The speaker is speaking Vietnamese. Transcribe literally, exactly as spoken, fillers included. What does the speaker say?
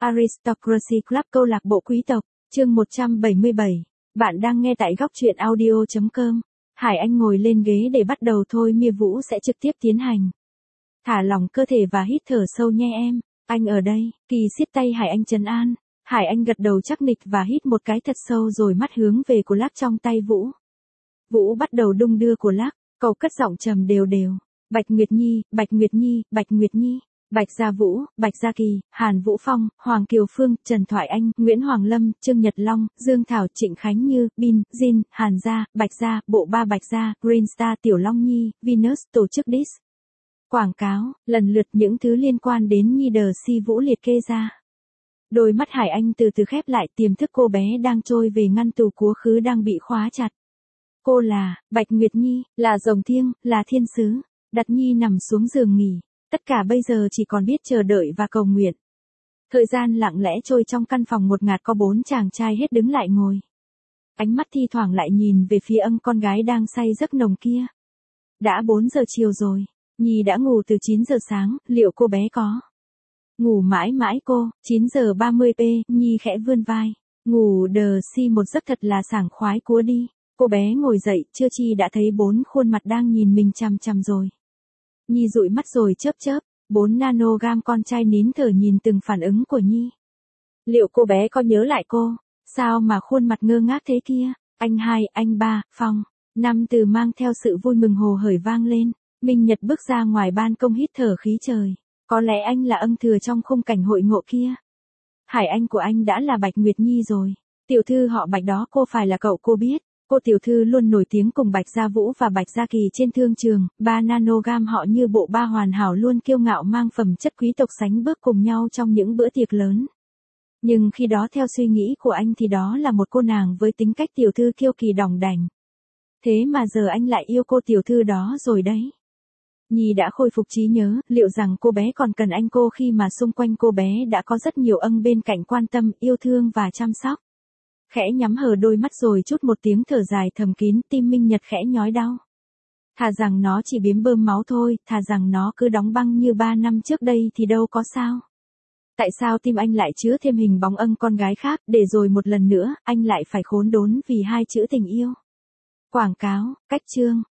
Aristocracy Club câu lạc bộ quý tộc, chương một trăm bảy mươi bảy. Bạn đang nghe tại góc truyện audio chấm com. Hải Anh ngồi lên ghế để bắt đầu thôi Mia Vũ sẽ trực tiếp tiến hành. Thả lỏng cơ thể và hít thở sâu nhé em, anh ở đây, Kỳ siết tay Hải Anh trấn an. Hải Anh gật đầu chắc nịch và hít một cái thật sâu rồi mắt hướng về của lắc trong tay Vũ. Vũ bắt đầu đung đưa của lắc, cậu cất giọng trầm đều đều. Bạch Nguyệt Nhi, Bạch Nguyệt Nhi, Bạch Nguyệt Nhi. Bạch Gia Vũ, Bạch Gia Kỳ, Hàn Vũ Phong, Hoàng Kiều Phương, Trần Thoại Anh, Nguyễn Hoàng Lâm, Trương Nhật Long, Dương Thảo, Trịnh Khánh Như, Bin, Jin, Hàn Gia, Bạch Gia, Bộ Ba Bạch Gia, Green Star, Tiểu Long Nhi, Venus, tổ chức Dis. Quảng cáo, lần lượt những thứ liên quan đến Nhi Đờ Si Vũ liệt kê ra. Đôi mắt Hải Anh từ từ khép lại, tiềm thức cô bé đang trôi về ngăn tủ quá khứ đang bị khóa chặt. Cô là, Bạch Nguyệt Nhi, là rồng thiêng, là thiên sứ. Đặt Nhi nằm xuống giường nghỉ. Tất cả bây giờ chỉ còn biết chờ đợi và cầu nguyện. Thời gian lặng lẽ trôi trong căn phòng một ngạt có bốn chàng trai hết đứng lại ngồi. Ánh mắt thi thoảng lại nhìn về phía ân con gái đang say giấc nồng kia. Đã bốn giờ chiều rồi, Nhi đã ngủ từ chín giờ sáng, liệu cô bé có? Ngủ mãi mãi cô, chín giờ ba mươi p, Nhi khẽ vươn vai. Ngủ đờ si một giấc thật là sảng khoái cúa đi. Cô bé ngồi dậy, chưa chi đã thấy bốn khuôn mặt đang nhìn mình chằm chằm rồi. Nhi dụi mắt rồi chớp chớp, bốn nanogam con trai nín thở nhìn từng phản ứng của Nhi. Liệu cô bé có nhớ lại cô? Sao mà khuôn mặt ngơ ngác thế kia? Anh hai, anh ba, Phong, năm từ mang theo sự vui mừng hồ hởi vang lên. Minh Nhật bước ra ngoài ban công hít thở khí trời. Có lẽ anh là ân thừa trong khung cảnh hội ngộ kia. Hải Anh của anh đã là Bạch Nguyệt Nhi rồi. Tiểu thư họ Bạch đó cô phải là cậu cô biết. Cô tiểu thư luôn nổi tiếng cùng Bạch Gia Vũ và Bạch Gia Kỳ trên thương trường, ba nanogam họ như bộ ba hoàn hảo luôn kiêu ngạo mang phẩm chất quý tộc sánh bước cùng nhau trong những bữa tiệc lớn. Nhưng khi đó theo suy nghĩ của anh thì đó là một cô nàng với tính cách tiểu thư kiêu kỳ đỏng đảnh. Thế mà giờ anh lại yêu cô tiểu thư đó rồi đấy. Nhi đã khôi phục trí nhớ, liệu rằng cô bé còn cần anh cô khi mà xung quanh cô bé đã có rất nhiều ân bên cạnh quan tâm, yêu thương và chăm sóc. Khẽ nhắm hờ đôi mắt rồi chút một tiếng thở dài thầm kín, tim Minh Nhật khẽ nhói đau. Thà rằng nó chỉ biếm bơm máu thôi, thà rằng nó cứ đóng băng như ba năm trước đây thì đâu có sao. Tại sao tim anh lại chứa thêm hình bóng ân con gái khác, để rồi một lần nữa, anh lại phải khốn đốn vì hai chữ tình yêu. Quảng cáo, cách chương,